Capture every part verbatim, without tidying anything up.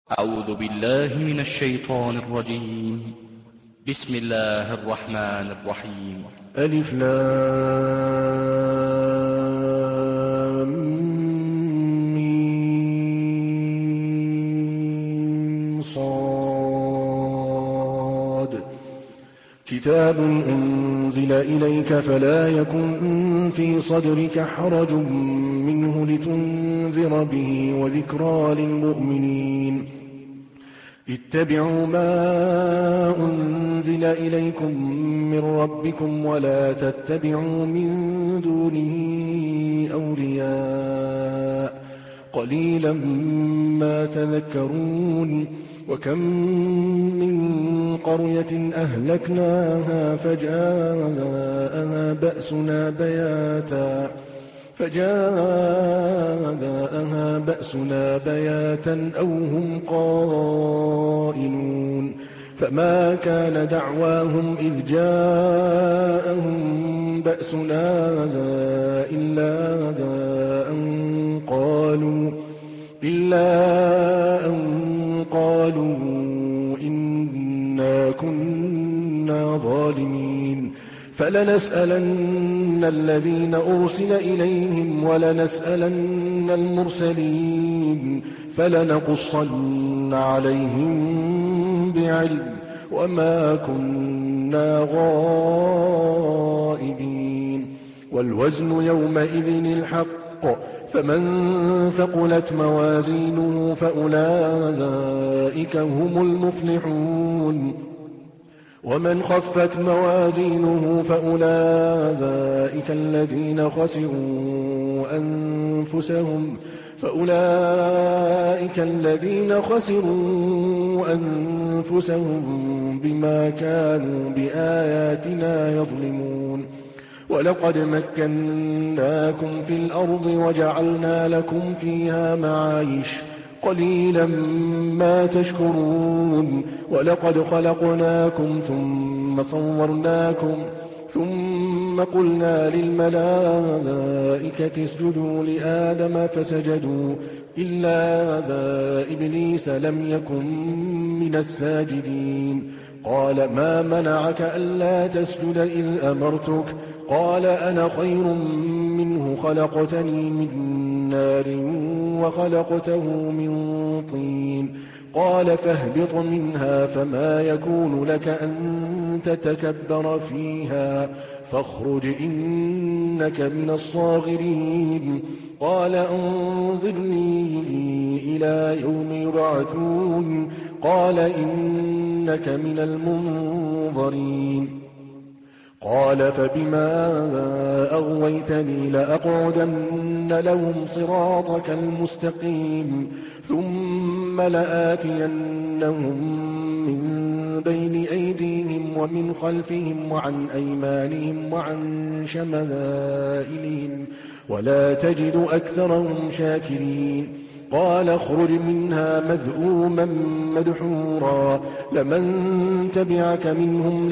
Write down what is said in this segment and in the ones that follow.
أعوذ بالله من الشيطان الرجيم. بسم الله الرحمن الرحيم. ألف لام ميم صاد كتاب أنزل إليك فلا يكن في صدرك حرج منه لتنذر به وذكرى للمؤمنين. اتبعوا ما أنزل إليكم من ربكم ولا تتبعوا من دونه أولياء قليلا ما تذكرون. وكم من قرية أهلكناها فجاءها بأسنا بياتا فجاءها بأسنا بياتا أو هم قائلون. فما كان دعواهم إذ جاءهم بأسنا إلا أن قالوا إلا أن قالوا إنا كنا ظالمين. فلنسألن الذين أرسل إليهم ولنسألن المرسلين فلنقصن عليهم بعلم وما كنا غائبين. والوزن يومئذ الحق فمن ثقلت موازينه فأولئك هم المفلحون. ومن خفت موازينه فأولئك الذين خسروا أنفسهم فأولئك الذين خسروا أنفسهم بما كانوا بآياتنا يظلمون. ولقد مكناكم في الأرض وجعلنا لكم فيها معايش قليلا ما تشكرون. ولقد خلقناكم ثم صورناكم ثم قلنا للملائكة اسجدوا لآدم فسجدوا إلا إبليس لم يكن من الساجدين. قال ما منعك ألا تسجد إذ أمرتك؟ قال أنا خير منه خلقتني من نار وخلقته من طين. قال فاهبط منها فما يكون لك أن تتكبر فيها فاخرج إنك من الصاغرين. قال انظرني إلى يوم يبعثون. قال إنك من المنظرين. قال فبما أغويتني لأقعدن لهم صراطك المستقيم ثم لآتينهم من بين أيديهم ومن خلفهم وعن أيمانهم وعن شمائلهم ولا تجد أكثرهم شاكرين. قال اخرج منها مذءوما مدحورا لمن تبعك منهم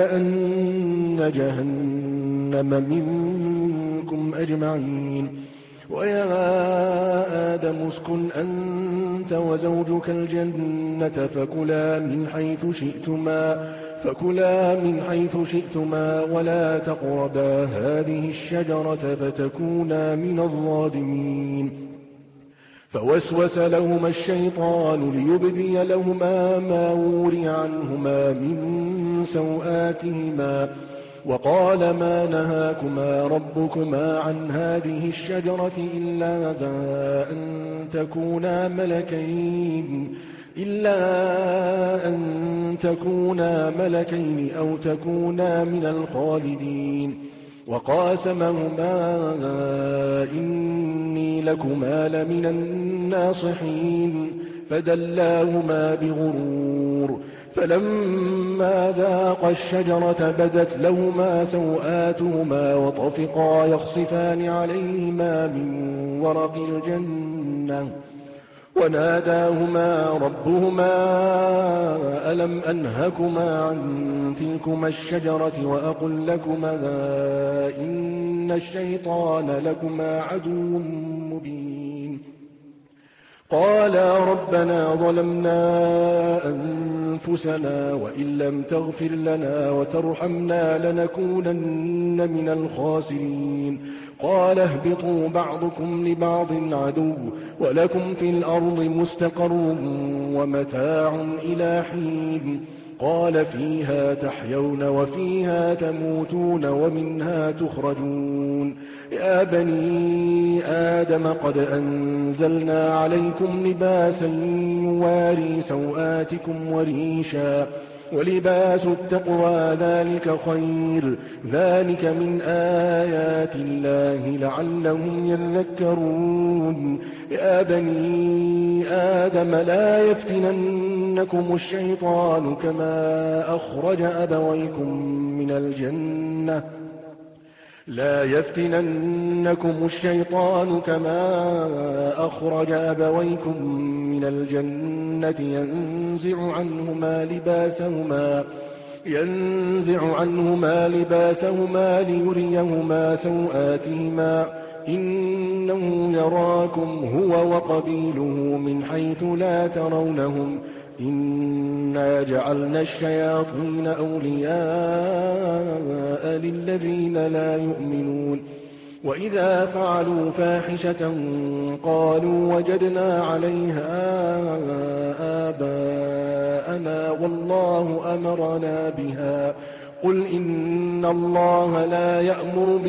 لأملأن جهنم منكم أجمعين. ويا آدم اسكن أنت وزوجك الجنة فكلا من حيث شئتما فكلا من حيث شئتما ولا تقربا هذه الشجرة فتكونا من الظالمين. فوسوس لهما الشيطان ليبدي لهما ما وري عنهما من سوآتهما وقال ما نهاكما ربكما عن هذه الشجرة إلا أن تكونا ملكين إلا أن تكونا ملكين أو تكونا من الخالدين. وقاسمهما إني لكما لمن الناصحين فدلاهما بغرور. فلما ذاقا الشجرة بدت لهما سوآتهما وطفقا يخصفان عليهما من ورق الجنة وناداهما ربهما ألم أنهكما عن تلكما الشجرة وأقل لكما إن الشيطان لكما عدو مبين. قالا ربنا ظلمنا أنفسنا وإن لم تغفر لنا وترحمنا لنكونن من الخاسرين قال اهبطوا بعضكم لبعض عدو ولكم في الأرض مستقر ومتاع إلى حين قال فيها تحيون وفيها تموتون ومنها تخرجون يا بني آدم قد أنزلنا عليكم لباسا يواري سوآتكم وريشا ولباس التقوى ذلك خير ذلك من آيات الله لعلهم يذكرون يا بني آدم لا يفتننكم الشيطان كما أخرج أبويكم من الجنة لا يفتننكم الشيطان كما أخرج أبويكم من الجنة ينزع عنهما لباسهما ينزع عنهما لباسهما ليريهما سوآتهما إنه يراكم هو وقبيله من حيث لا ترونهم إنا جعلنا الشياطين أولياء للذين لا يؤمنون وإذا فعلوا فاحشة قالوا وجدنا عليها آباءنا والله أمرنا بها قل إن الله لا يأمر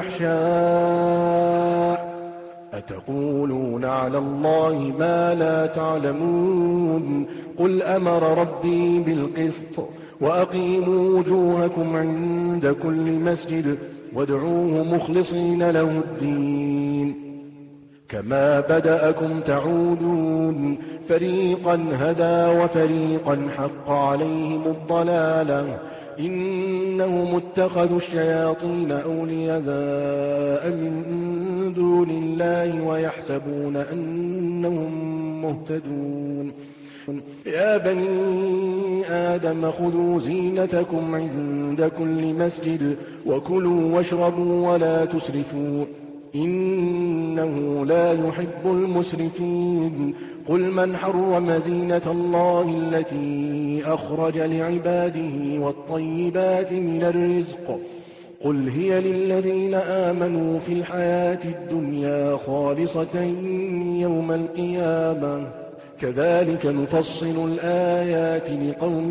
بالفحشاء أتقولون على الله ما لا تعلمون قل أمر ربي بالقسط وأقيموا وجوهكم عند كل مسجد وادعوه مخلصين له الدين كما بدأكم تعودون فريقا هدى وفريقا حق عليهم الضلالة إنهم اتخذوا الشياطين أولياء من دون الله ويحسبون أنهم مهتدون يا بني آدم خذوا زينتكم عند كل مسجد وكلوا واشربوا ولا تسرفوا إنه لا يحب المسرفين قل من حرم زينة الله التي أخرج لعباده والطيبات من الرزق قل هي للذين آمنوا في الحياة الدنيا خالصة يوم القيامة كذلك نفصل الآيات لقوم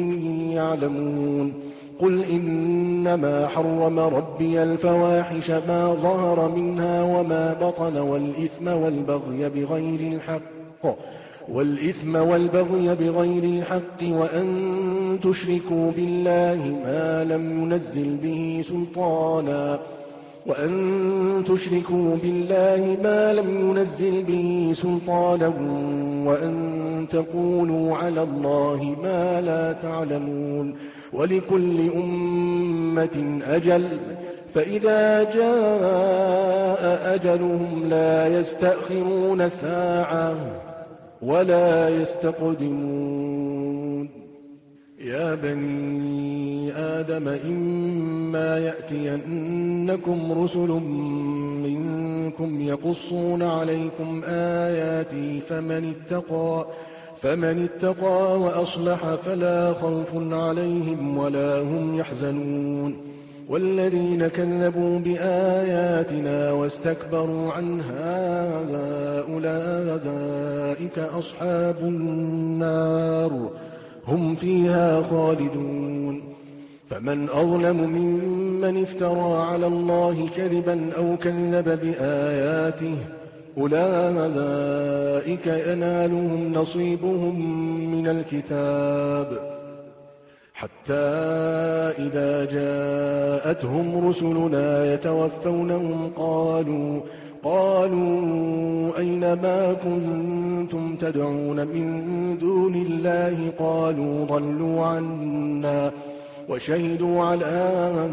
يعلمون قل إنما حرم ربي الفواحش ما ظهر منها وما بطن والإثم والبغي بغير الحق والإثم والبغي بغير الحق وأن تشركوا بالله ما لم ينزل به سلطانا وأن تشركوا بالله ما لم ينزل به سلطانا وأن تقولوا على الله ما لا تعلمون ولكل أمة أجل فإذا جاء أجلهم لا يستأخرون ساعة ولا يستقدمون يا بني آدم إما يأتينكم رسل منكم يقصون عليكم آياتي فمن اتقى فمن اتقى وأصلح فلا خوف عليهم ولا هم يحزنون والذين كذبوا بآياتنا واستكبروا عنها أولئك أصحاب النار هم فيها خالدون فمن أظلم ممن افترى على الله كذبا أو كذب بآياته أولئك ينالهم نصيبهم من الكتاب حتى إذا جاءتهم رسلنا يتوفونهم قالوا قالوا أين ما كنتم تدعون من دون الله قالوا ضلوا عنا وشهدوا على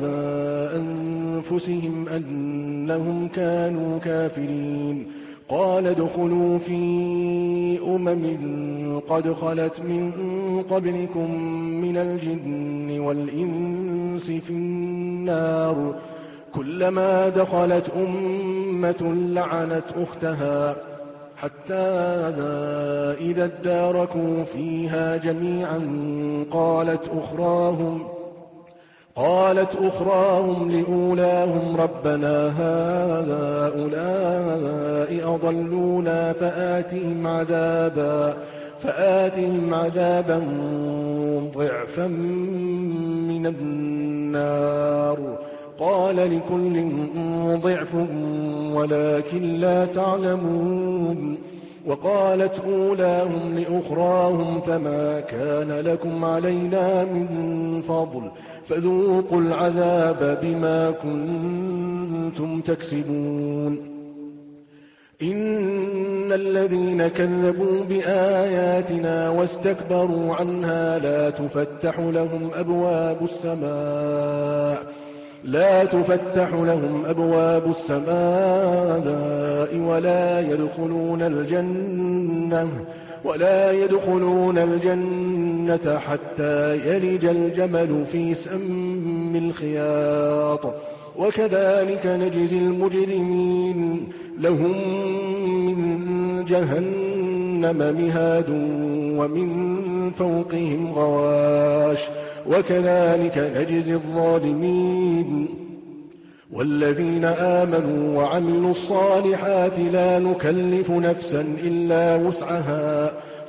أنفسهم أنهم كانوا كافرين قال ادخلوا في أمم قد خلت من قبلكم من الجن والإنس في النار كلما دخلت أمة لعنت أختها حتى إذا اداركوا فيها جميعا قالت أخراهم قالت أخراهم لأولاهم ربنا هؤلاء أضلونا فآتهم عذابا فآتهم عذابا ضعفا من النار قال لكل ضعف ولكن لا تعلمون وقالت أولاهم لأخراهم فما كان لكم علينا من فضل فذوقوا العذاب بما كنتم تكسبون إن الذين كذبوا بآياتنا واستكبروا عنها لا تفتح لهم أبواب السماء لا تفتح لهم أبواب السماء ولا يدخلون الجنة ولا يدخلون الجنة حتى يلج الجمل في سم الخياط وكذلك نجزي المجرمين لهم من جهنم مهاد ومن فوقهم غواش وكذلك نجزي الظالمين والذين آمنوا وعملوا الصالحات لا نكلف نفسا إلا وسعها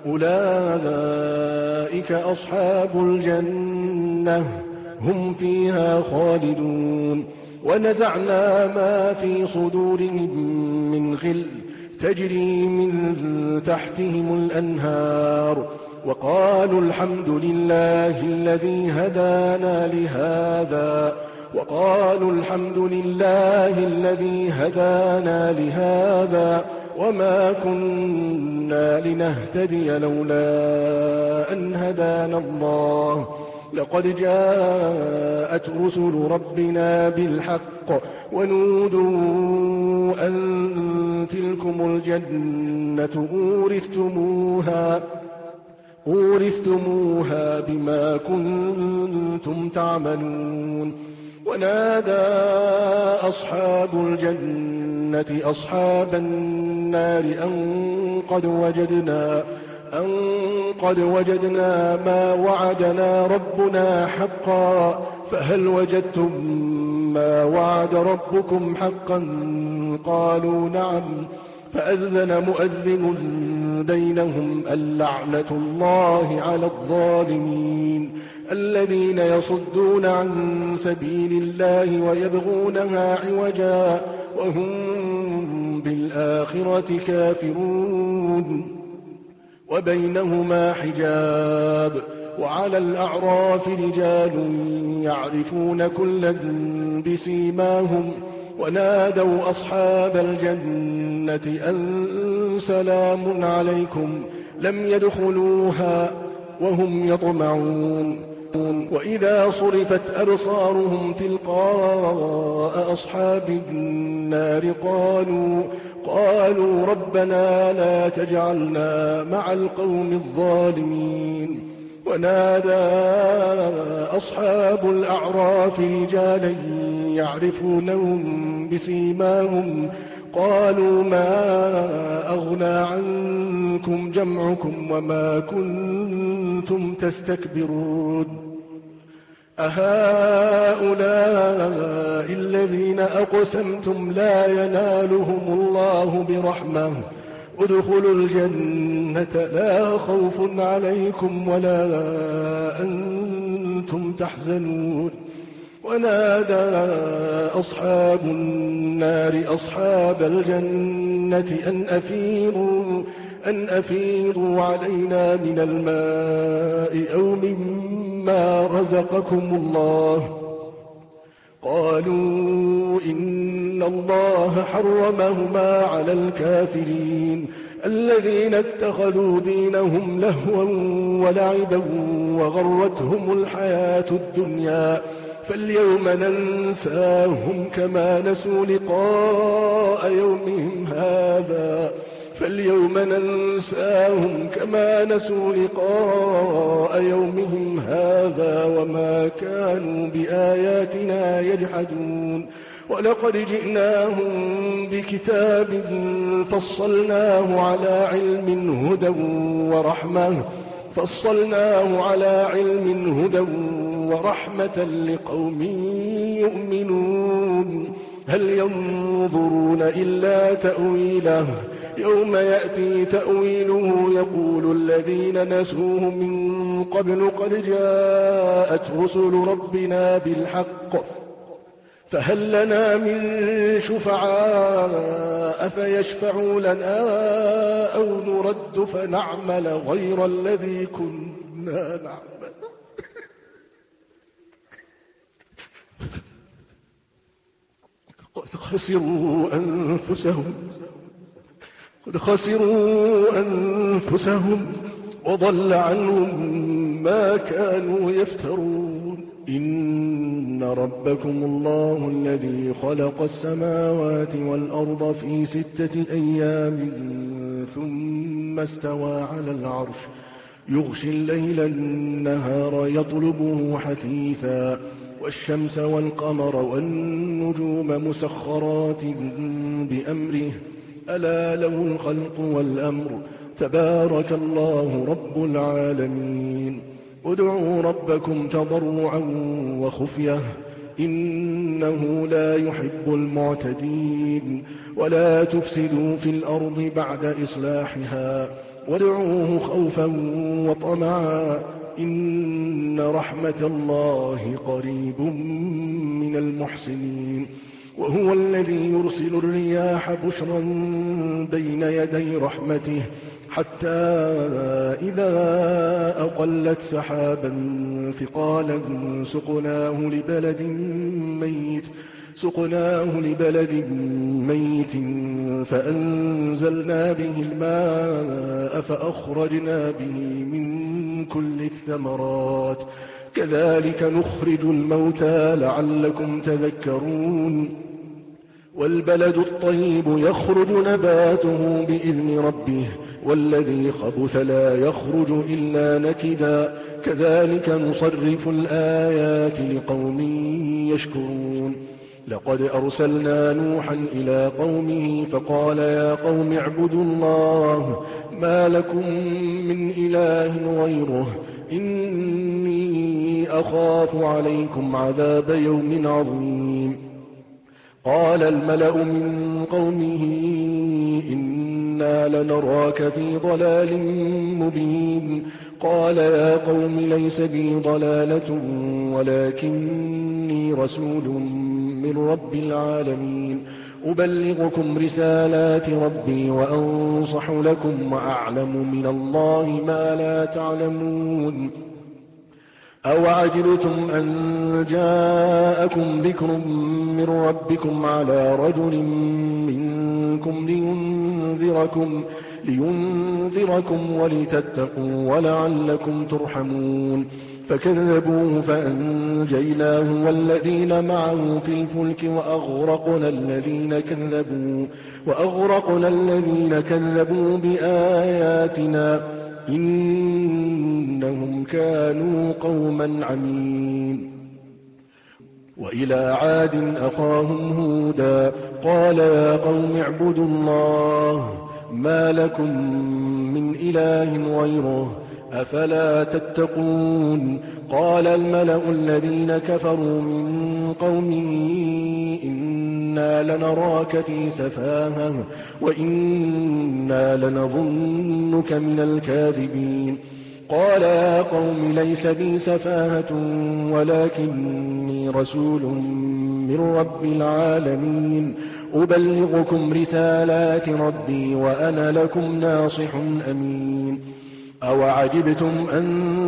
أولئك أصحاب الجنة هم فيها خالدون ونزعنا ما في صدورهم من غل تجري من تحتهم الأنهار وقالوا الحمد لله الذي هدانا لهذا وقالوا الحمد لله الذي هدانا لهذا وما كنا لنهتدي لولا أن هدانا الله لقد جاءت رسل ربنا بالحق ونودوا أن تلكم الجنة أورثتموها أورثتموها بما كنتم تعملون ونادى أصحاب الجنة أصحاب النار أن قد وجدنا أن قد وجدنا ما وعدنا ربنا حقا فهل وجدتم ما وعد ربكم حقا قالوا نعم فأذن مؤذن بينهم اللعنة الله على الظالمين الذين يصدون عن سبيل الله ويبغونها عوجا وهم بالآخرة كافرون وبينهما حجاب وعلى الأعراف رجال يعرفون كلا بسيماهم ونادوا أصحاب الجنة أن سلام عليكم لم يدخلوها وهم يطمعون وإذا صرفت أبصارهم تلقاء أصحاب النار قالوا قالوا ربنا لا تجعلنا مع القوم الظالمين ونادى أصحاب الأعراف رجالا يعرفونهم بسيماهم قالوا ما أغنى عنكم جمعكم وما كنتم تستكبرون أهؤلاء الذين أقسمتم لا ينالهم الله برحمة ادخلوا الجنة لا خوف عليكم ولا أنتم تحزنون ونادى أصحاب النار أصحاب الجنة أن أفيضوا أن أفيضوا علينا من الماء أو مما رزقكم الله قالوا إن الله حرمهما على الكافرين الذين اتخذوا دينهم لهوا ولعبا وغرتهم الحياة الدنيا فاليوم ننساهم كما نسوا لقاء يومهم هذا فاليوم ننساهم كما نسوا لقاء يومهم هذا وما كانوا بآياتنا يجحدون ولقد جئناهم بكتاب فصلناه على علم هدى ورحمة فصلناه على علم هدى ورحمة لقوم يؤمنون هل ينظرون إلا تأويله يوم يأتي تأويله يقول الذين نسوه من قبل قد جاءت رسل ربنا بالحق فهل لنا من شفعاء فيشفعوا لنا أو نرد فنعمل غير الذي كنا نعمل قد خسروا أنفسهم قد خسروا أنفسهم وضل عنهم ما كانوا يفترون إن ربكم الله الذي خلق السماوات والأرض في ستة أيام ثم استوى على العرش يغشي الليل النهار يطلبه حثيثا والشمس والقمر والنجوم مسخرات بأمره ألا له الخلق والأمر تبارك الله رب العالمين ادعوا ربكم تضرعا وخفية إنه لا يحب المعتدين ولا تفسدوا في الأرض بعد إصلاحها وادعوه خوفا وطمعا إن رحمة الله قريب من المحسنين وهو الذي يرسل الرياح بشرا بين يدي رحمته حتى إذا أقلت سحابا ثقالا سقناه لبلد ميت سقناه لبلد ميت فأنزلنا به الماء فأخرجنا به من كل الثمرات كذلك نخرج الموتى لعلكم تذكرون والبلد الطيب يخرج نباته بإذن ربه والذي خبث لا يخرج إلا نكدا كذلك نصرف الآيات لقوم يشكرون لقد أرسلنا نوحا إلى قومه فقال يا قوم اعبدوا الله ما لكم من إله غيره إني أخاف عليكم عذاب يوم عظيم قال الملأ من قومه إنا لنراك في ضلال مبين قال يا قوم ليس بي ضلالة ولكني رسول من رب العالمين أبلغكم رسالات ربي وأنصح لكم وأعلم من الله ما لا تعلمون أوعجبتم أن جاءكم ذكر من ربكم على رجل منكم لينذركم, لينذركم ولتتقوا ولعلكم ترحمون فكذبوه فأنجيناه والذين معه في الفلك وأغرقنا الذين كذبوا, وأغرقنا الذين كذبوا بآياتنا إنهم كانوا قوما عمين وإلى عاد أخاهم هودا قال يا قوم اعبدوا الله ما لكم من إله غيره أفلا تتقون قال الملأ الذين كفروا من قومه إنا لنراك في سفاهة وإنا لنظنك من الكاذبين قال يا قوم ليس بي سفاهة ولكني رسول من رب العالمين أبلغكم رسالات ربي وأنا لكم ناصح أمين أوعجبتم أن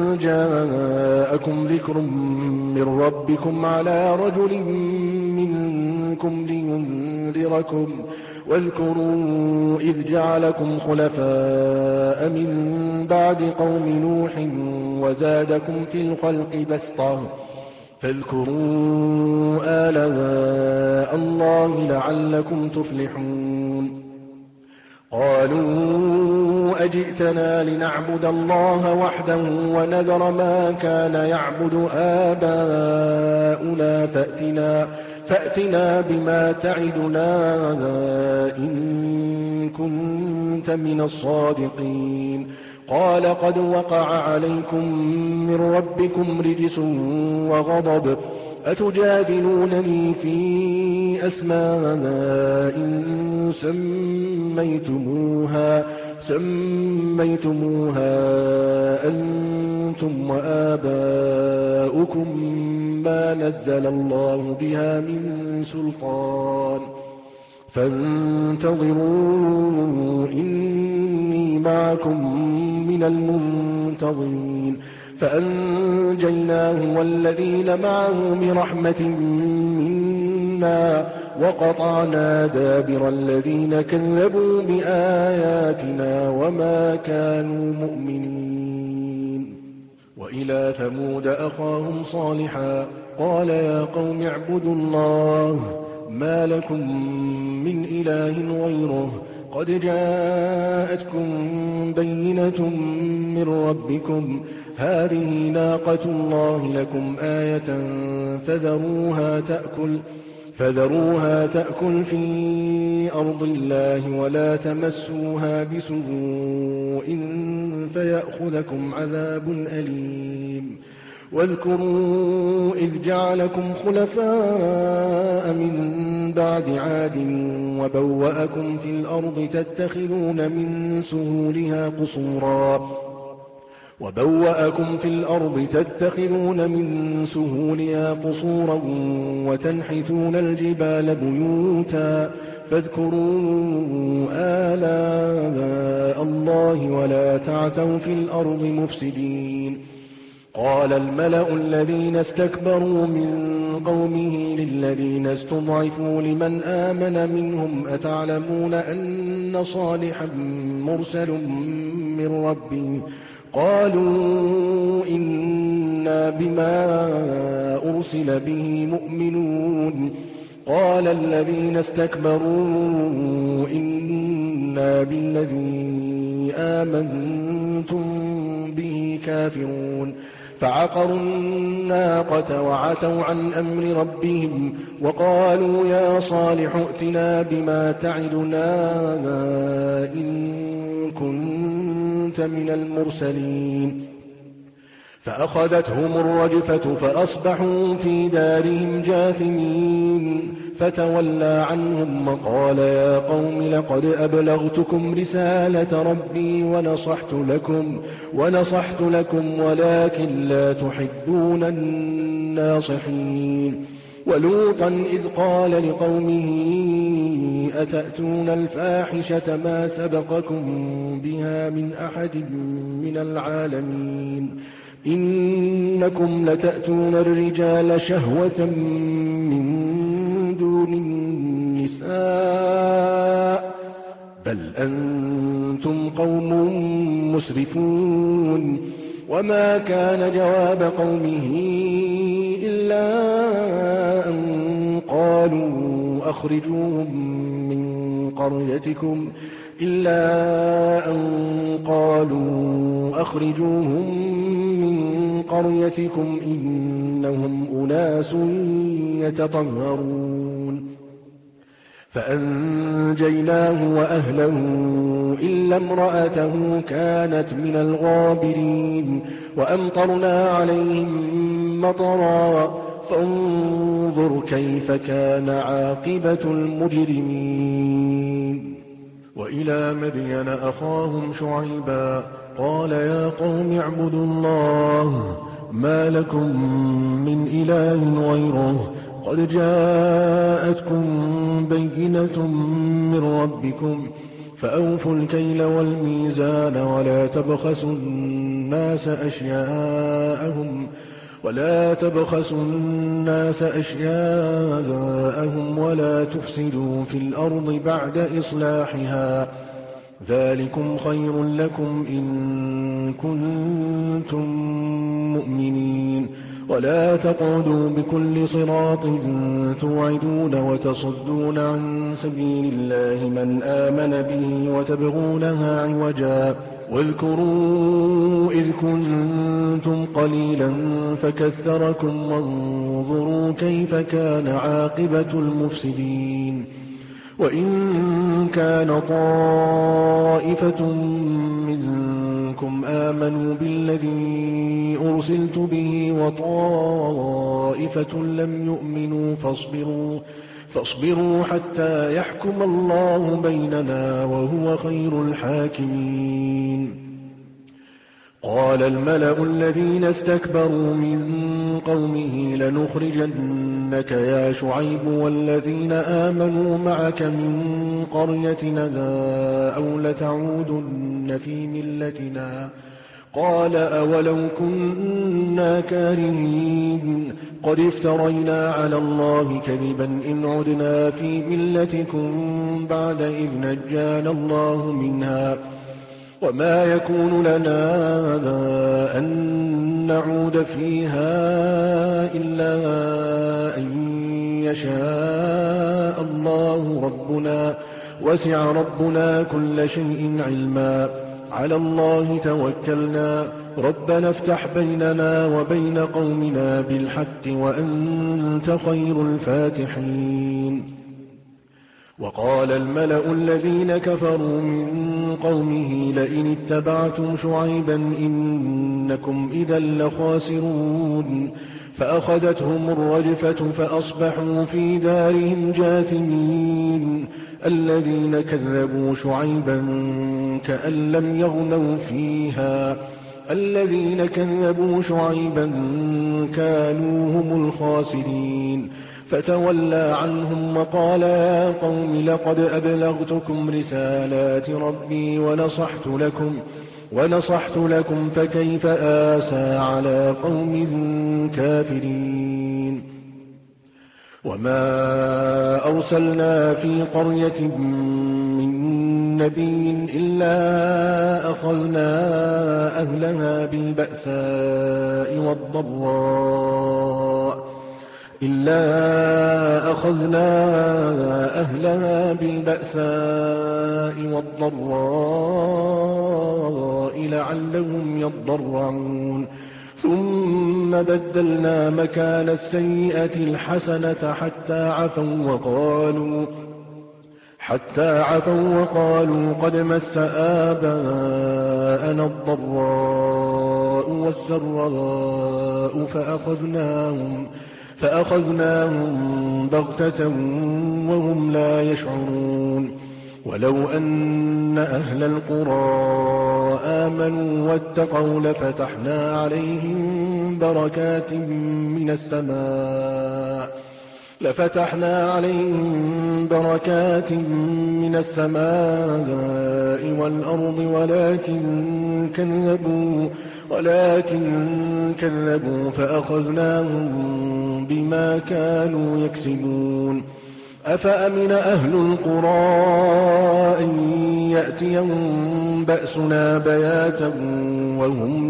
جاءكم ذكر من ربكم على رجل منكم لينذركم واذكروا إذ جعلكم خلفاء من بعد قوم نوح وزادكم في الخلق بسطة فاذكروا آلاء الله لعلكم تفلحون قالوا قالوا أجئتنا لنعبد الله وحده ونذر ما كان يعبد آباؤنا فأتنا, فأتنا بما تعدنا إن كنت من الصادقين. قال قد وقع عليكم من ربكم رجس وغضب أتجادلونني في أسماء سميتموها, سميتموها أنتم وآباؤكم ما نزل الله بها من سلطان فانتظروا إني معكم من المنتظرين. فأنجيناه والذين معه برحمة منا وقطعنا دابر الذين كذبوا بآياتنا وما كانوا مؤمنين. وإلى ثمود أخاهم صالحا قال يا قوم اعبدوا الله ما لكم من إله غيره قد جاءتكم بينة من ربكم هذه ناقة الله لكم آية فذروها تأكل, فذروها تأكل في أرض الله ولا تمسوها بسوء فيأخذكم عذاب أليم. واذكروا إذ جعلكم خلفاء من بعد عاد وبوأكم في الأرض تتخذون من سهولها قصورا وبوأكم في الأرض تتخذون من سهولها قصورا وتنحتون الجبال بيوتا فاذكروا آلاء الله ولا تعثوا في الأرض مفسدين. قال الملأ الذين استكبروا من قومه للذين استضعفوا لمن آمن منهم أتعلمون أن صالحا مرسل من ربه قالوا إنا بما أرسل به مؤمنون. قال الذين استكبروا إنا بالذي آمنتم به كافرون. فعقروا الناقة وعتوا عن أمر ربهم وقالوا يا صالح ائتنا بما تعدنا إن كنت من المرسلين. فأخذتهم الرجفة فأصبحوا في دارهم جاثمين فتولى عنهم وقال يا قوم لقد أبلغتكم رسالة ربي ونصحت لكم, ونصحت لكم ولكن لا تحبون الناصحين. ولوطا إذ قال لقومه أتأتون الفاحشة ما سبقكم بها من أحد من العالمين إنكم لتأتون الرجال شهوة من دون النساء بل أنتم قوم مسرفون. وما كان جواب قومه إلا أن قالوا أخرجوهم من قريتكم إلا أن قالوا أخرجوهم من قريتكم إنهم أناس يتطهرون. فأنجيناه وأهله إلا امرأته كانت من الغابرين وأمطرنا عليهم مطرا فانظر كيف كان عاقبة المجرمين. وإلى مدين أخاهم شعيبا قال يا قوم اعبدوا الله ما لكم من إله غيره قد جاءتكم بينة من ربكم فأوفوا الكيل والميزان ولا تبخسوا الناس أشياءهم ولا تبخسوا الناس أشياءهم ولا تفسدوا في الأرض بعد إصلاحها ذلكم خير لكم إن كنتم مؤمنين. ولا تقعدوا بكل صراط توعدون وتصدون عن سبيل الله من آمن به وتبغونها عوجا واذكروا إذ كنتم قليلا فكثركم وانظروا كيف كان عاقبة المفسدين وإن كان طائفة منكم آمنوا بالذي أرسلت به وطائفة لم يؤمنوا فاصبروا, فاصبروا حتى يحكم الله بيننا وهو خير الحاكمين. قال الملأ الذين استكبروا من قومه لنخرجنك يا شعيب والذين آمنوا معك من قريتنا أو لتعودن في ملتنا قال أولو كنا كارهين قد افترينا على الله كذبا إن عدنا في ملتكم بعد إذ نجانا الله منها وما يكون لنا أن نعود فيها إلا أن يشاء الله ربنا وسع ربنا كل شيء علما على الله توكلنا ربنا افتح بيننا وبين قومنا بالحق وأنت خير الفاتحين. وقال الملأ الذين كفروا من قومه لئن اتبعتم شعيبا إنكم إذا لخاسرون فأخذتهم الرجفة فأصبحوا في دارهم جاثمين الذين كذبوا شعيبا كأن لم يغنوا فيها الذين كذبوا شعيبا كانوا هم الخاسرين فتولى عنهم وقال يا قوم لقد أبلغتكم رسالات ربي ونصحت لكم ونصحت لكم فكيف آسى على قوم كافرين. وما أرسلنا في قرية من نبي إلا أخذنا أهلها بالبأساء والضراء إلا أخذنا أهلها بالبأساء والضراء لعلهم يضرعون ثم بدلنا مكان السيئة الحسنة حتى عفوا وقالوا حتى عفوا وقالوا قد مس آباءنا الضراء والسراء فأخذناهم فأخذناهم بغتة وهم لا يشعرون ولو أن أهل القرى آمنوا واتقوا لفتحنا عليهم بركات من السماء لفتحنا عليهم بركات من السماء والأرض ولكن كذبوا ولكن كذبوا فأخذناهم بما كانوا يكسبون. أفأمن أهل القرى أن يأتيهم بأسنا بياتا وهم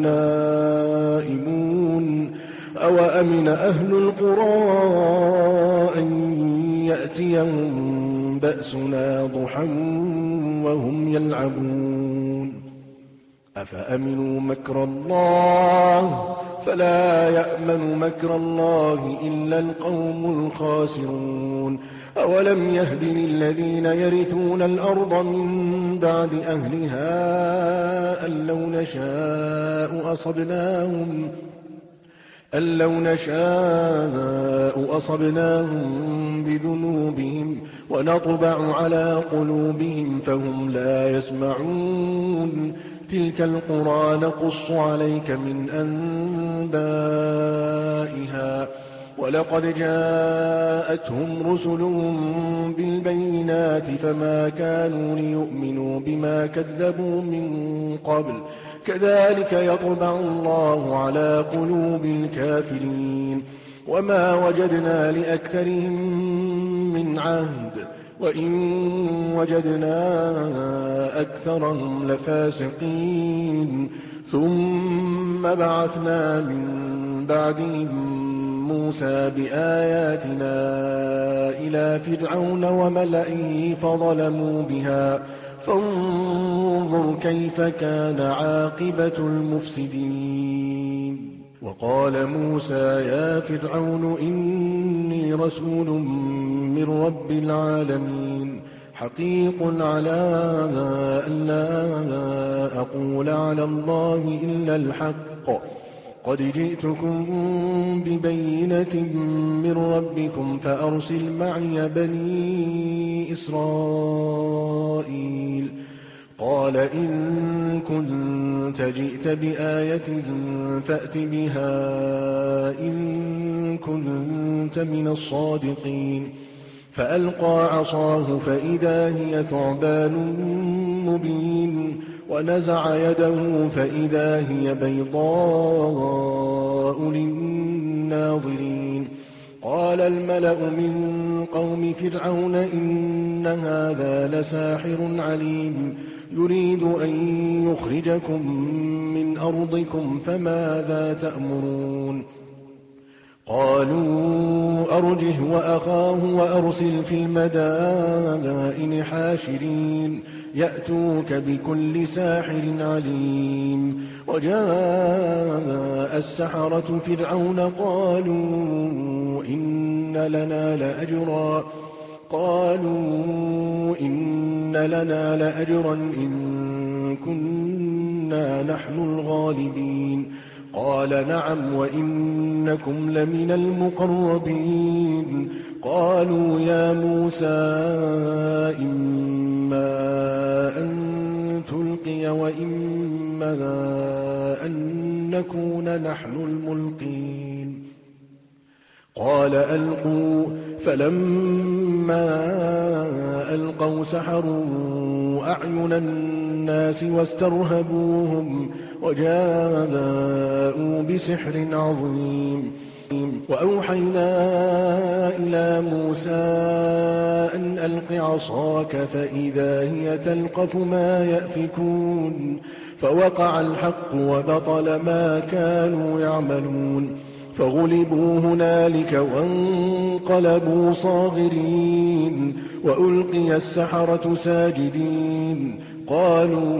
نائمون أو أمن أهل القرى أن يأتيهم بأسنا ضحى وهم يلعبون أفأمنوا مكر الله فلا يأمن مكر الله إلا القوم الخاسرون. أولم يهد للذين يرثون الأرض من بعد أهلها أن لو نشاء أصبناهم أن لو نشاء أصبناهم بذنوبهم ونطبع على قلوبهم فهم لا يسمعون تلك القرى نقص عليك من أنبائها ولقد جاءتهم رسلهم بالبينات فما كانوا ليؤمنوا بما كذبوا من قبل كذلك يطبع الله على قلوب الكافرين. وما وجدنا لأكثرهم من عهد وإن وجدنا أكثرهم لفاسقين. ثم بعثنا من بعدهم موسى بآياتنا إلى فرعون وملئه فظلموا بها فانظر كيف كان عاقبة المفسدين. وقال موسى يا فرعون إني رسول من رب العالمين حقيق على أن لا أقول على الله إلا الحق قد جئتكم ببينة من ربكم فأرسل معي بني إسرائيل. قال إن كنت جئت بآية فأت بها إن كنت من الصادقين. فألقى عصاه فإذا هي ثعبان مبين ونزع يده فإذا هي بيضاء للناظرين. قال الملأ من قوم فرعون إن هذا لساحر عليم يريد أن يخرجكم من أرضكم فماذا تأمرون. قالوا أرجه وأخاه وأرسل في المدائن حاشرين يأتوك بكل ساحر عليم. وجاء السحرة فرعون قالوا إن لنا لأجرا قالوا إن لنا لأجرا إن كنا نحن الغالبين. قال نعم وإنكم لمن المقربين. قالوا يا موسى إما أن تلقي وإما أن نكون نحن الملقين. قال ألقوا فلما ألقوا سحروا أعين الناس واسترهبوهم وجاءوا بسحر عظيم. وأوحينا إلى موسى أن ألق عصاك فإذا هي تلقف ما يأفكون. فوقع الحق وبطل ما كانوا يعملون. فغلبوا هنالك وانقلبوا صاغرين وألقي السحرة ساجدين. قالوا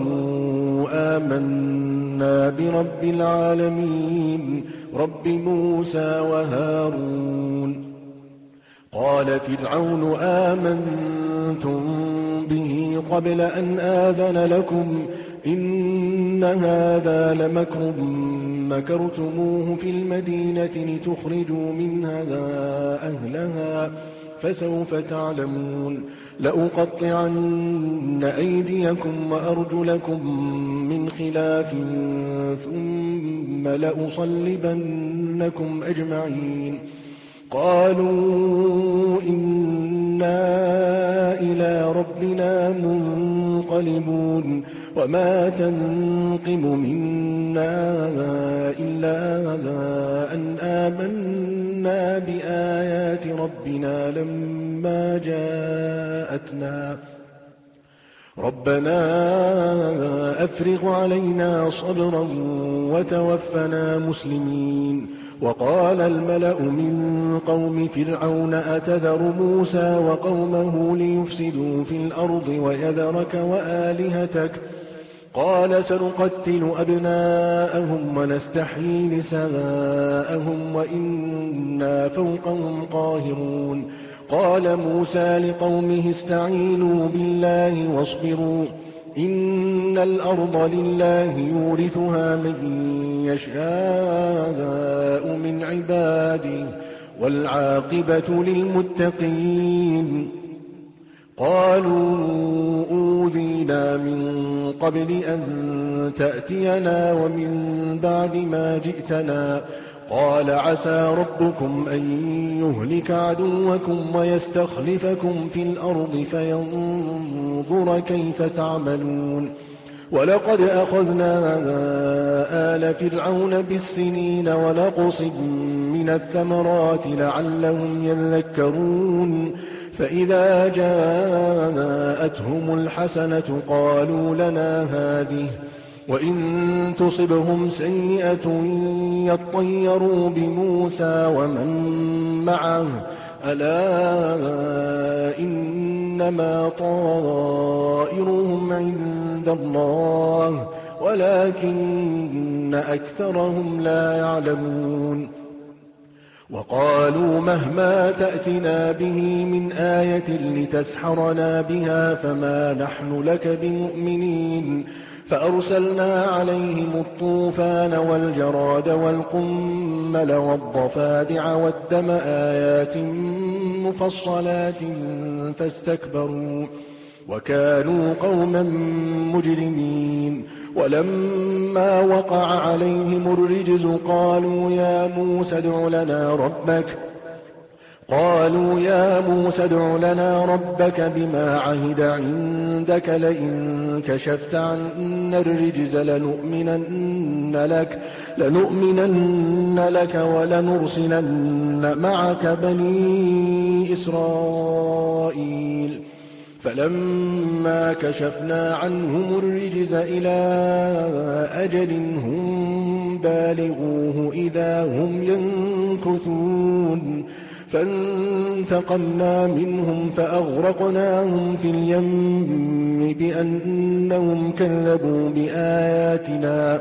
آمنا برب العالمين رب موسى وهارون. قال فرعون آمنتم به قبل أن آذن لكم إن هذا لمكر مكرتموه في المدينة لتخرجوا منها أهلها فسوف تعلمون. لأقطعن أيديكم وأرجلكم من خلاف ثم لأصلبنكم أجمعين. قالوا إنا إلى ربنا منقلبون. وما تنقم منا إلا أن آمنا بآيات ربنا لما جاءتنا. ربنا أفرغ علينا صبرا وتوفنا مسلمين. وقال الملأ من قوم فرعون أتذر موسى وقومه ليفسدوا في الأرض ويذرك وآلهتك قال سنقتل أبناءهم ونستحيي نساءهم وإنا فوقهم قاهرون. قال موسى لقومه استعينوا بالله واصبروا إن الأرض لله يورثها من يشاء من عباده والعاقبة للمتقين. قالوا أوذينا من قبل أن تأتينا ومن بعد ما جئتنا. قال عسى ربكم أن يهلك عدوكم ويستخلفكم في الأرض فينظر كيف تعملون. ولقد أخذنا آل فرعون بالسنين ونقص من الثمرات لعلهم يذكرون. فإذا جاءتهم الحسنة قالوا لنا هذه وإن تصبهم سيئة يطيروا بموسى ومن معه ألا إنما طائرهم عند الله ولكن أكثرهم لا يعلمون وقالوا مهما تأتنا به من آية لتسحرنا بها فما نحن لك بمؤمنين فأرسلنا عليهم الطوفان والجراد والقمل والضفادع والدم آيات مفصلات فاستكبروا وكانوا قوما مجرمين ولما وقع عليهم الرجز قالوا يا موسى ادع لنا ربك قالوا يا موسى ادع لنا ربك بما عهد عندك لئن كشفت عنا الرجز لنؤمنن لك لنؤمنن لك ولنرسلن معك بني إسرائيل فلما كشفنا عنهم الرجز إلى أجل هم بالغوه إذا هم ينكثون فانتقمنا منهم فأغرقناهم في اليم بأنهم كذبوا بآياتنا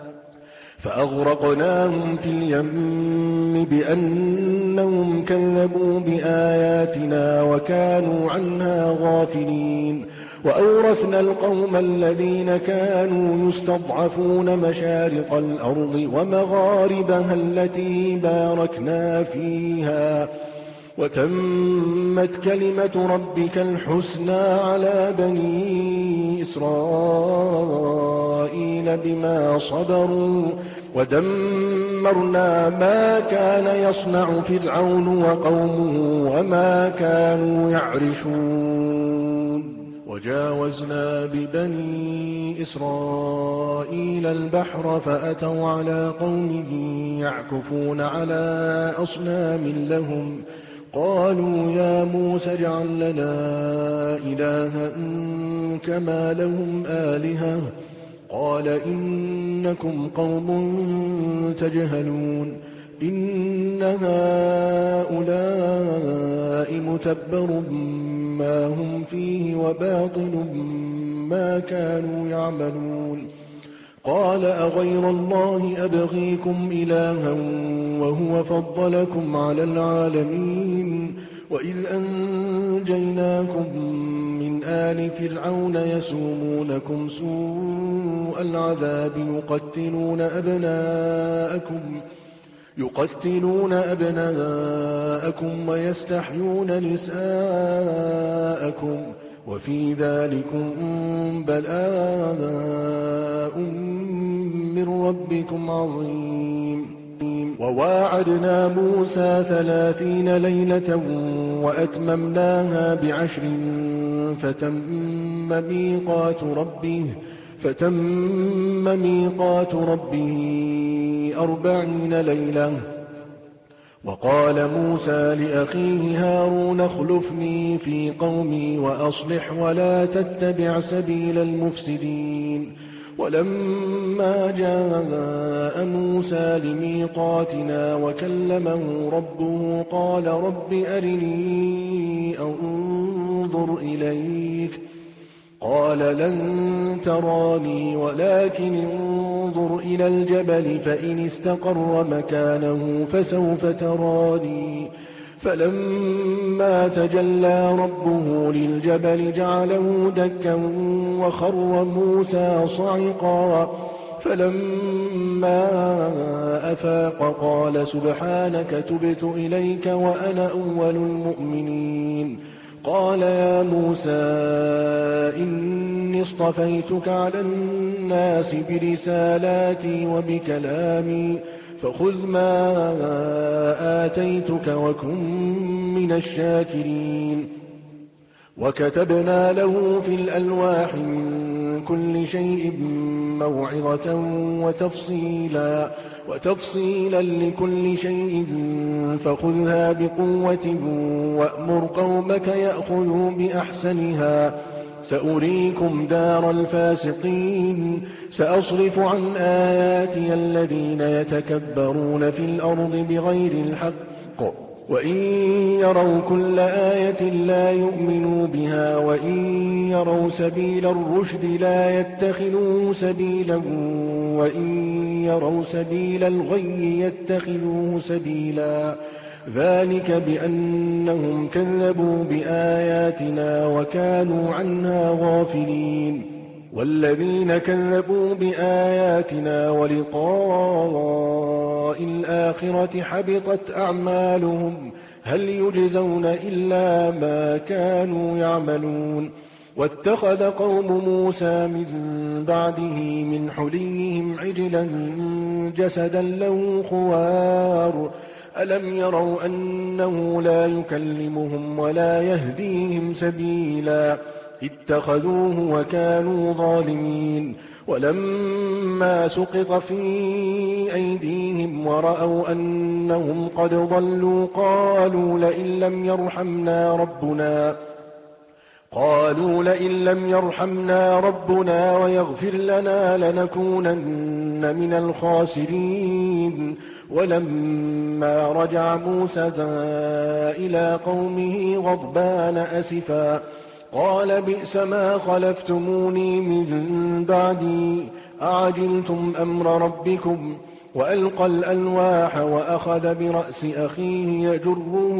فأغرقناهم في اليم بأنهم كذبوا بآياتنا وكانوا عنها غافلين وأورثنا القوم الذين كانوا يستضعفون مشارق الأرض ومغاربها التي باركنا فيها وتمت كلمة ربك الحسنى على بني إسرائيل بما صبروا ودمرنا ما كان يصنع فرعون وقومه وما كانوا يعرشون وجاوزنا ببني إسرائيل البحر فأتوا على قوم يعكفون على أصنام لهم قالوا يا موسى اجعل لنا إلها كما لهم آلهة قال إنكم قوم تجهلون إن هؤلاء متبر ما هم فيه وباطل ما كانوا يعملون قال أغير الله أبغيكم إلها وهو فضلكم على العالمين وإذ أنجيناكم من آل فرعون يسومونكم سوء العذاب يقتلون أبناءكم يقتلون أبناءكم ويستحيون نساءكم وفي ذلكم بلاء من ربكم عظيم وواعدنا موسى ثلاثين ليلة وأتممناها بعشر فتم ميقات ربه فتم ميقات ربه أربعين ليلة وقال موسى لأخيه هارون اخلفني في قومي وأصلح ولا تتبع سبيل المفسدين ولما جاء موسى لميقاتنا وكلمه ربه قال رب أرني أنظر إليك قال لن تراني ولكن انظر إلى الجبل فإن استقر مكانه فسوف تراني فلما تجلى ربه للجبل جعله دكا وخر موسى صعقا فلما أفاق قال سبحانك تبت إليك وأنا أول المؤمنين قال يا موسى إني اصطفيتك على الناس برسالاتي وبكلامي فخذ ما آتيتك وكن من الشاكرين وكتبنا له في الألواح من كل شيء موعظة وتفصيلا وتفصيلا لكل شيء فخذها بقوة وأمر قومك يأخذوا بأحسنها سأريكم دار الفاسقين سأصرف عن آياتي الذين يتكبرون في الأرض بغير الحق وإن يروا كل آية لا يؤمنوا بها وإن يروا سبيل الرشد لا يتخذوه سبيلا وإن يروا سبيل الغي يتخذوه سبيلا ذلك بأنهم كذبوا بآياتنا وكانوا عنها غافلين والذين كذبوا بآياتنا ولقاء الآخرة حبطت أعمالهم هل يجزون إلا ما كانوا يعملون واتخذ قوم موسى من بعده من حليهم عجلا جسدا له خوار ألم يروا أنه لا يكلمهم ولا يهديهم سبيلا اتخذوه وكانوا ظالمين ولما سقط في أيديهم ورأوا أنهم قد ضلوا قالوا لئن لم يرحمنا ربنا قالوا لئن لم يرحمنا ربنا ويغفر لنا لنكونن من الخاسرين ولما رجع موسى إلى قومه غضبان أسفا قال بئس ما خلفتموني من بعدي أعجلتم أمر ربكم وألقى الألواح وأخذ برأس أخيه يجره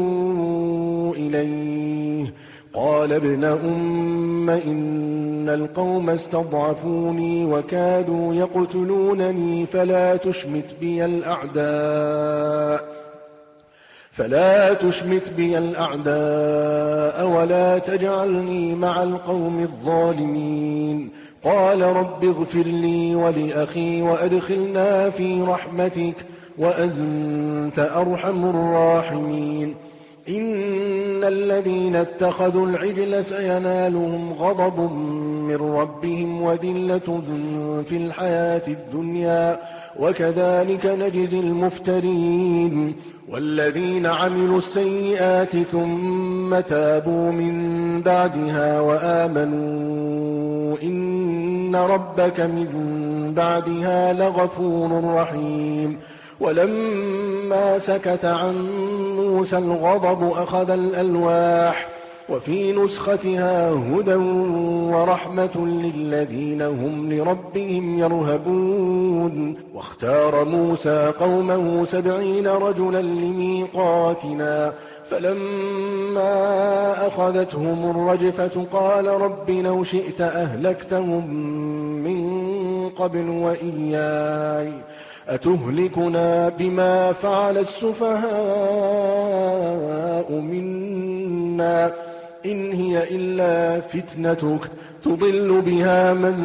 إليه قال ابن أم إن القوم استضعفوني وكادوا يقتلونني فلا تشمت بي الأعداء فلا تشمت بي الأعداء ولا تجعلني مع القوم الظالمين قال رب اغفر لي ولأخي وأدخلنا في رحمتك وأنت أرحم الراحمين إن الذين اتخذوا العجل سينالهم غضب من ربهم وذلة في الحياة الدنيا وكذلك نجزي المفترين والذين عملوا السيئات ثم تابوا من بعدها وآمنوا إن ربك من بعدها لغفور رحيم ولما سكت عن موسى الغضب أخذ الألواح وفي نسختها هدى ورحمة للذين هم لربهم يرهبون واختار موسى قومه سبعين رجلا لميقاتنا فلما أخذتهم الرجفة قال رب لو شئت أهلكتهم من قبل وإياي أتهلكنا بما فعل السفهاء منا إن هي إلا فتنتك تضل بها من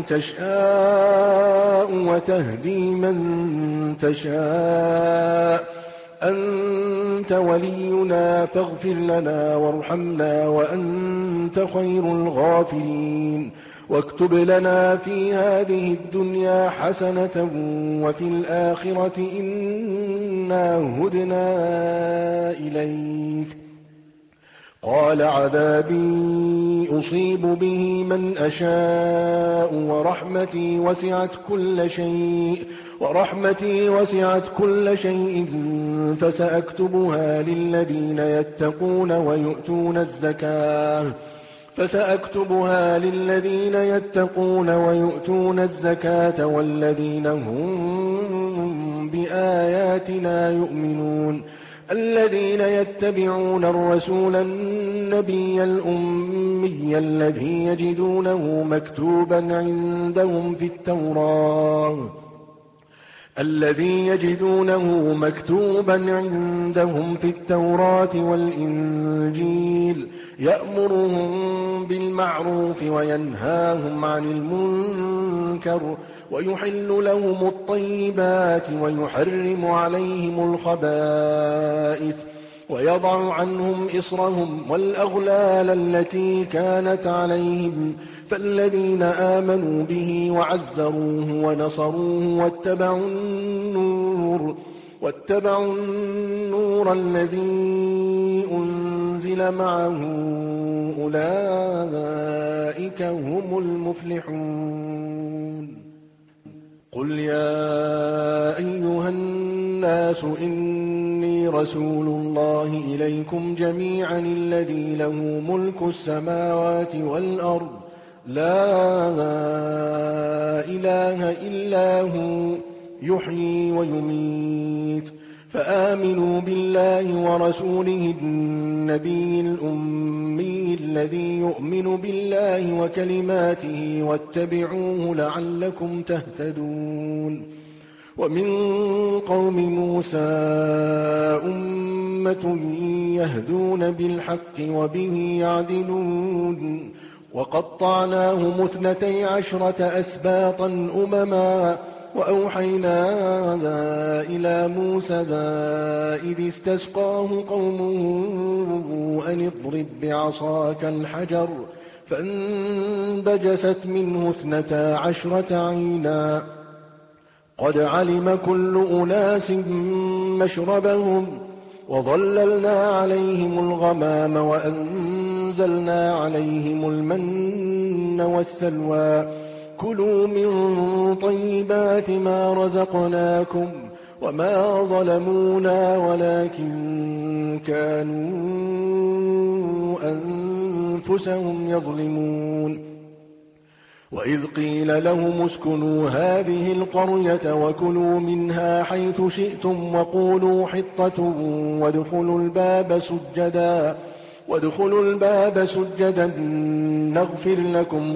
تشاء وتهدي من تشاء أنت ولينا فاغفر لنا وارحمنا وأنت خير الغافرين واكتب لنا في هذه الدنيا حسنة وفي الآخرة إنا هدنا إليك قال عذابي أصيب به من أشاء ورحمتي وسعت كل شيء ورحمتي وسعت كل شيء فسأكتبها للذين يتقون ويؤتون الزكاة فسأكتبها للذين يتقون ويؤتون الزكاة والذين هم بآياتنا يؤمنون الذين يتبعون الرسول النبي الأمي الذي يجدونه مكتوبا عندهم في التوراة الذي يجدونه مكتوبا عندهم في التوراة والإنجيل يأمرهم بالمعروف وينهاهم عن المنكر ويحل لهم الطيبات ويحرم عليهم الخبائث ويضع عنهم إصرهم والأغلال التي كانت عليهم فالذين آمنوا به وعزروه ونصروه واتبعوا النور واتبعوا النور الذي أنزل أنزل معه أولئك هم المفلحون قل يا أيها الناس إني رسول الله إليكم جميعا الذي له ملك السماوات والأرض لا إله إلا هو يحيي ويميت فآمنوا بالله ورسوله النبي الأمي الذي يؤمن بالله وكلماته واتبعوه لعلكم تهتدون ومن قوم موسى أمة يهدون بالحق وبه يعدلون وقطعناهم اثنتي عشرة أسباطا أمما وأوحينا إلى موسى إذ استسقاه قومه أن اضرب بعصاك الحجر فانبجست منه اثنتا عشرة عينا قد علم كل أناس مشربهم وظللنا عليهم الغمام وأنزلنا عليهم المن والسلوى كلوا من طيبات ما رزقناكم وما ظلمونا ولكن كانوا أنفسهم يظلمون وإذ قيل لهم اسكنوا هذه القرية وكلوا منها حيث شئتم وقولوا حطة وادخلوا الباب سجدا وادخلوا الباب سجدا نغفر لكم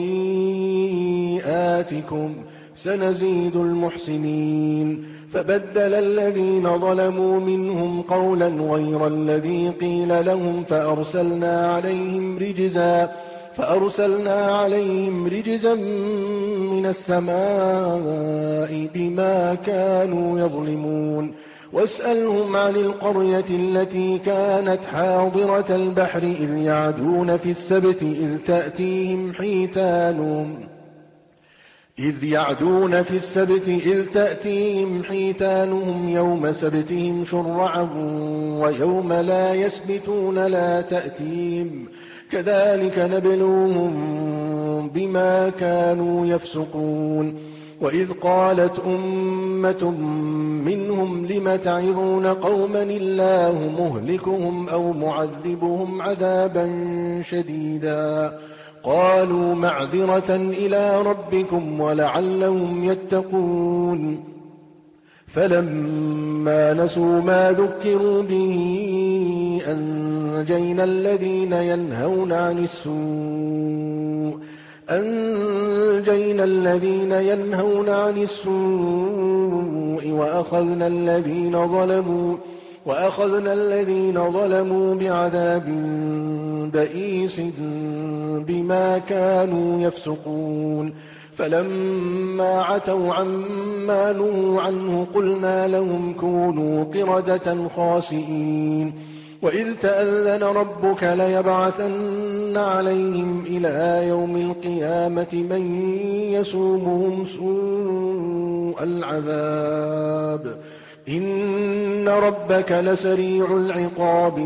خطيئاتكم سنزيد المحسنين فبدل الذين ظلموا منهم قولا غير الذي قيل لهم فأرسلنا عليهم رجزا فأرسلنا عليهم رجزا من السماء بما كانوا يظلمون واسألهم عن القرية التي كانت حاضرة البحر إذ يعدون في السبت إذ تأتيهم حيتانهم إذ يعدون في السبت إذ تأتيهم حيتانهم يوم سبتهم شرعا ويوم لا يسبتون لا تأتيهم كذلك نبلوهم بما كانوا يفسقون وإذ قالت أمة منهم لم تعظون قوما الله مهلكهم أو معذبهم عذابا شديدا قالوا معذرة إلى ربكم ولعلهم يتقون فلما نسوا ما ذكروا به أنجينا الذين ينهون عن السوء أنجينا الذين ينهون عن السوء وأخذنا الذين ظلموا وأخذنا الذين ظلموا بعذاب بئيس بما كانوا يفسقون فلما عتوا عما نهوا عنه قلنا لهم كونوا قردة خاسئين وإذ تأذن ربك ليبعثن عليهم إلى يوم القيامة من يسومهم سوء العذاب إن ربك لسريع العقاب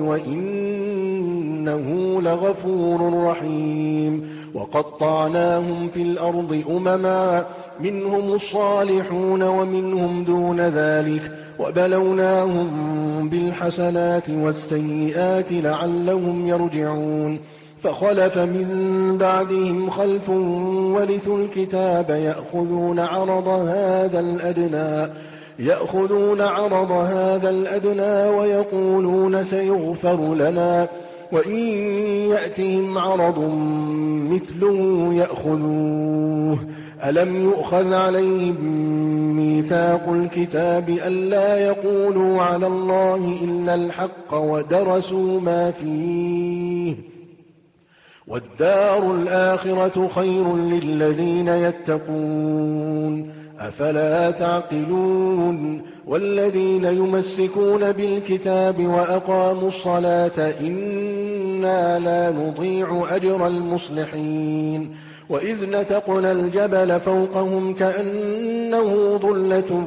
وإنه لغفور رحيم وقطعناهم في الأرض أمما منهم الصالحون ومنهم دون ذلك وبلوناهم بالحسنات والسيئات لعلهم يرجعون فخلف من بعدهم خلف ورثوا الكتاب يأخذون عرض هذا الأدنى يأخذون عرض هذا الأدنى ويقولون سيغفر لنا وإن يأتهم عرض مثله يأخذوه ألم يؤخذ عليهم ميثاق الكتاب ألا يقولوا على الله إلا الحق ودرسوا ما فيه والدار الآخرة خير للذين يتقون أفلا تعقلون والذين يمسكون بالكتاب وأقاموا الصلاة إنا لا نضيع أجر المصلحين وإذ نتقنا الجبل فوقهم كأنه ظلة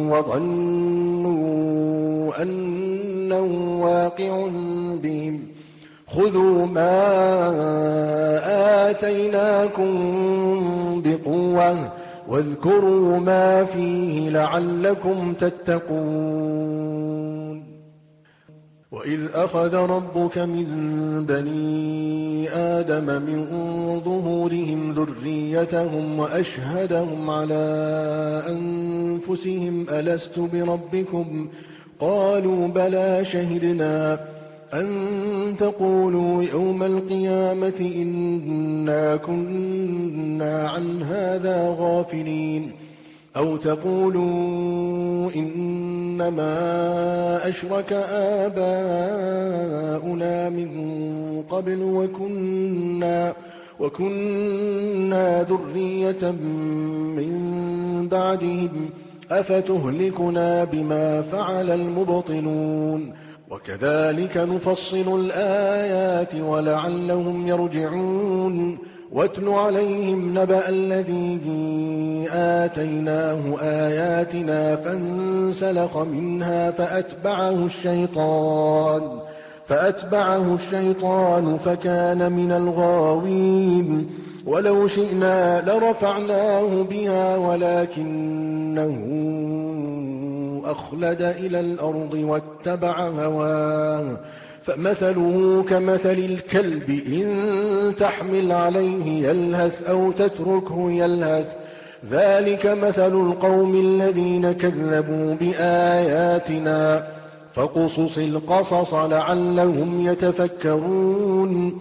وظنوا أنه واقع بهم خذوا ما آتيناكم بقوة واذكروا ما فيه لعلكم تتقون وإذ أخذ ربك من بني آدم من ظهورهم ذريتهم وأشهدهم على أنفسهم ألست بربكم قالوا بلى شهدنا أن تقولوا يوم القيامة إنا كنا عن هذا غافلين أو تقولوا إنما أشرك آباؤنا من قبل وكنا, وكنا ذرية من بعدهم أفتهلكنا بما فعل المبطلون وكذلك نفصل الآيات ولعلهم يرجعون واتل عليهم نبأ الذي آتيناه آياتنا فانسلخ منها فأتبعه الشيطان فأتبعه الشيطان فكان من الغاوين ولو شئنا لرفعناه بها ولكنه أخلد إلى الأرض واتبع هواه فمثله كمثل الكلب إن تحمل عليه يلهث أو تتركه يلهث ذلك مثل القوم الذين كذبوا بآياتنا فاقصص القصص لعلهم يتفكرون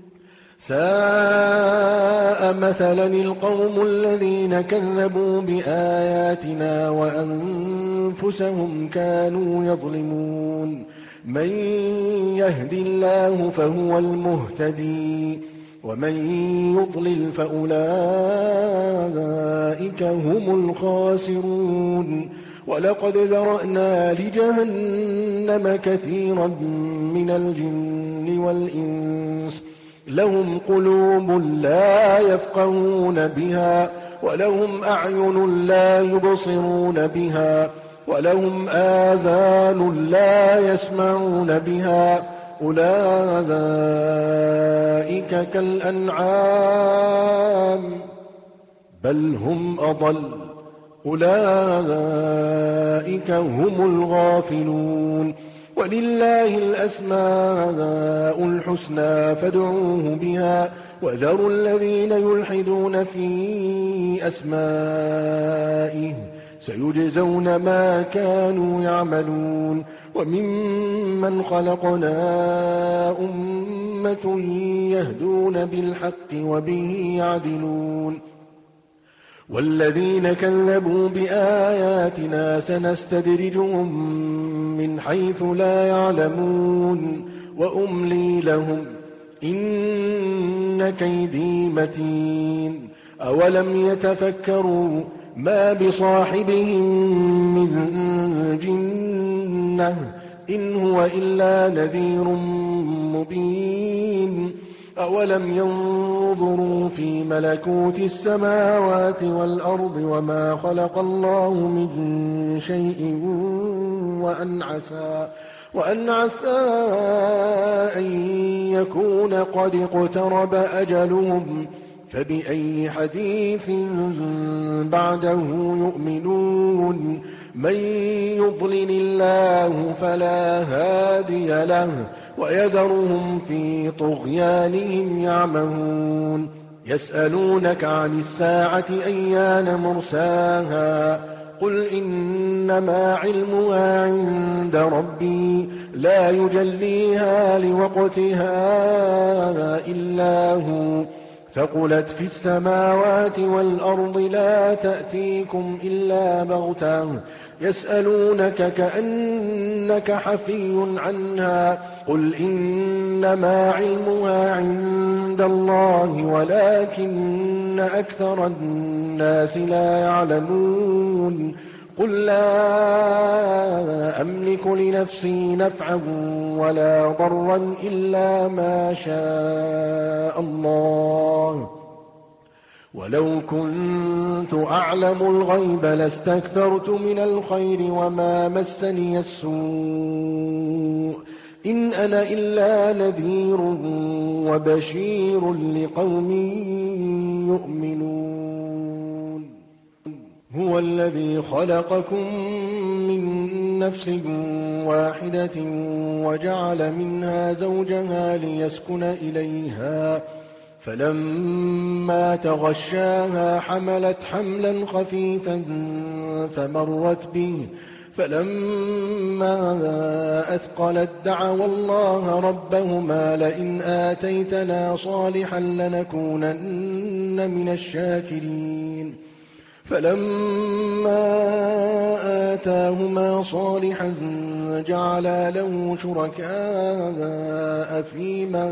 ساء مثلا القوم الذين كذبوا بآياتنا وأنفسهم كانوا يظلمون من يهد الله فهو المهتدي ومن يضلل فأولئك هم الخاسرون ولقد ذرأنا لجهنم كثيرا من الجن والإنس لهم قلوب لا يفقهون بها ولهم أعين لا يبصرون بها ولهم آذان لا يسمعون بها أولئك كالأنعام بل هم أضل أولئك هم الغافلون ولله الأسماء الحسنى فادعوه بها وذروا الذين يلحدون في أسمائه سيجزون ما كانوا يعملون وممن خلقنا أمة يهدون بالحق وبه يعدلون والذين كذبوا بآياتنا سنستدرجهم من حيث لا يعلمون وأملي لهم إن كيدي متين أولم يتفكروا ما بصاحبهم من جنة إن هو إلا نذير مبين أولم ينظروا في ملكوت السماوات والأرض وما خلق الله من شيء وأن عسى, وأن عسى أن يكون قد اقترب أجلهم فبأي حديث بعده يؤمنون من يضلل الله فلا هادي له ويذرهم في طغيانهم يعمهون يسألونك عن الساعة أيان مرساها قل إنما علمها عند ربي لا يجليها لوقتها إلا هو ثقلت في السماوات والأرض لا تأتيكم إلا بغتة يسألونك كأنك حفي عنها قل إنما علمها عند الله ولكن أكثر الناس لا يعلمون قل لا أملك لنفسي نفعا ولا ضرا إلا ما شاء الله ولو كنت أعلم الغيب لاستكثرت من الخير وما مسني السوء إن أنا إلا نذير وبشير لقوم يؤمنون هو الذي خلقكم من نفس واحدة وجعل منها زوجها ليسكن إليها فلما تغشاها حملت حملا خفيفا فمرت به فلما أثقلت دعوا الله ربهما لئن آتيتنا صالحا لنكونن من الشاكرين فلما آتاهما صالحا جعلا له شركاء فيما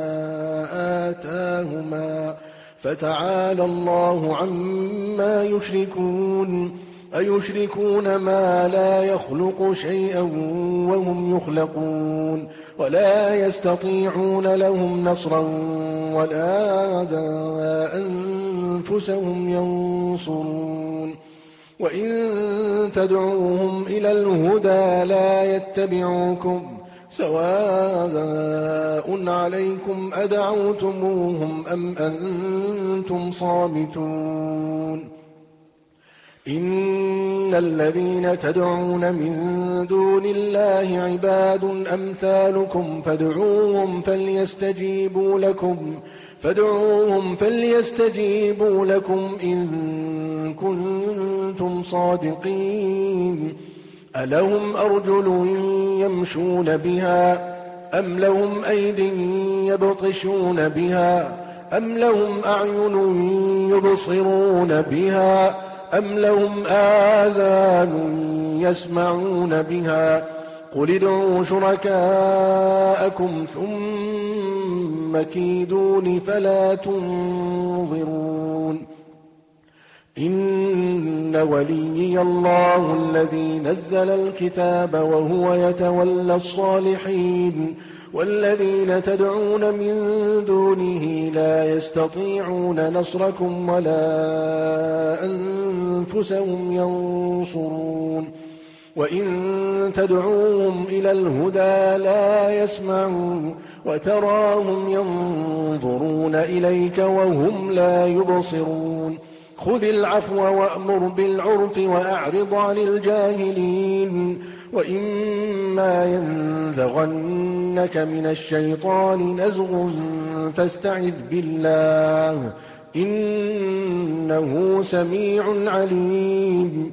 آتاهما فتعالى الله عما يشركون أيشركون ما لا يخلق شيئا وهم يخلقون ولا يستطيعون لهم نصرا ولا أنفسهم ينصرون وإن تدعوهم إلى الهدى لا يتبعوكم سواء عليكم أدعوتموهم أم أنتم صامتون إن الذين تدعون من دون الله عباد أمثالكم فادعوهم فليستجيبوا لكم فادعوهم فليستجيبوا لكم إن كنتم صادقين ألهم أرجل يمشون بها أم لهم أيد يبطشون بها أم لهم أعين يبصرون بها أم لهم آذان يسمعون بها قل ادعوا شركاءكم ثم كيدون فلا تنظرون إن وليي الله الذي نزل الكتاب وهو يتولى الصالحين والذين تدعون من دونه لا يستطيعون نصركم ولا أنفسهم ينصرون وإن تدعوهم إلى الهدى لا يسمعون وتراهم ينظرون إليك وهم لا يبصرون خذ العفو وأمر بالعرف وأعرض عن الجاهلين وإما ينزغنك من الشيطان نزغ فاستعذ بالله إنه سميع عليم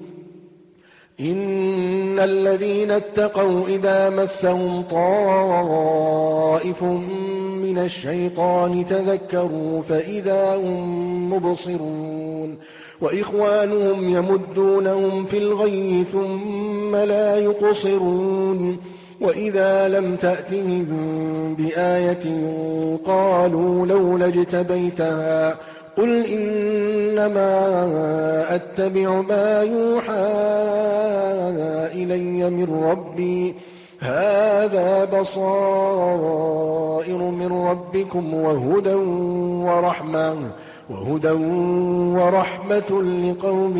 إن الذين اتقوا إذا مسهم طائف من الشيطان تذكروا فإذا هم مبصرون وإخوانهم يمدونهم في الغي ثم لا يقصرون وإذا لم تأتهم بآية قالوا لولا اجتبيتها قل إنما أتبع ما يوحى إلي من ربي هذا بصائر من ربكم وهدى ورحمة وهدى ورحمة لقوم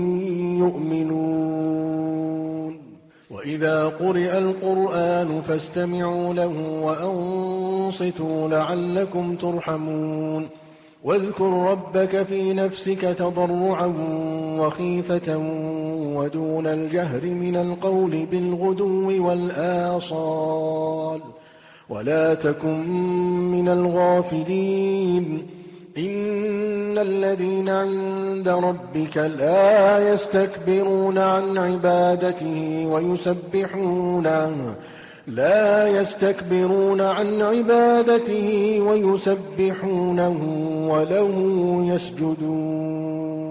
يؤمنون وإذا قرئ القرآن فاستمعوا له وأنصتوا لعلكم ترحمون واذكر ربك في نفسك تضرعا وخيفة ودون الجهر من القول بالغدو والآصال ولا تكن من الغافلين إن الذين عند ربك لا يستكبرون عن عبادته ويسبحونه لا يستكبرون عن عبادته ويسبحونه وله يسجدون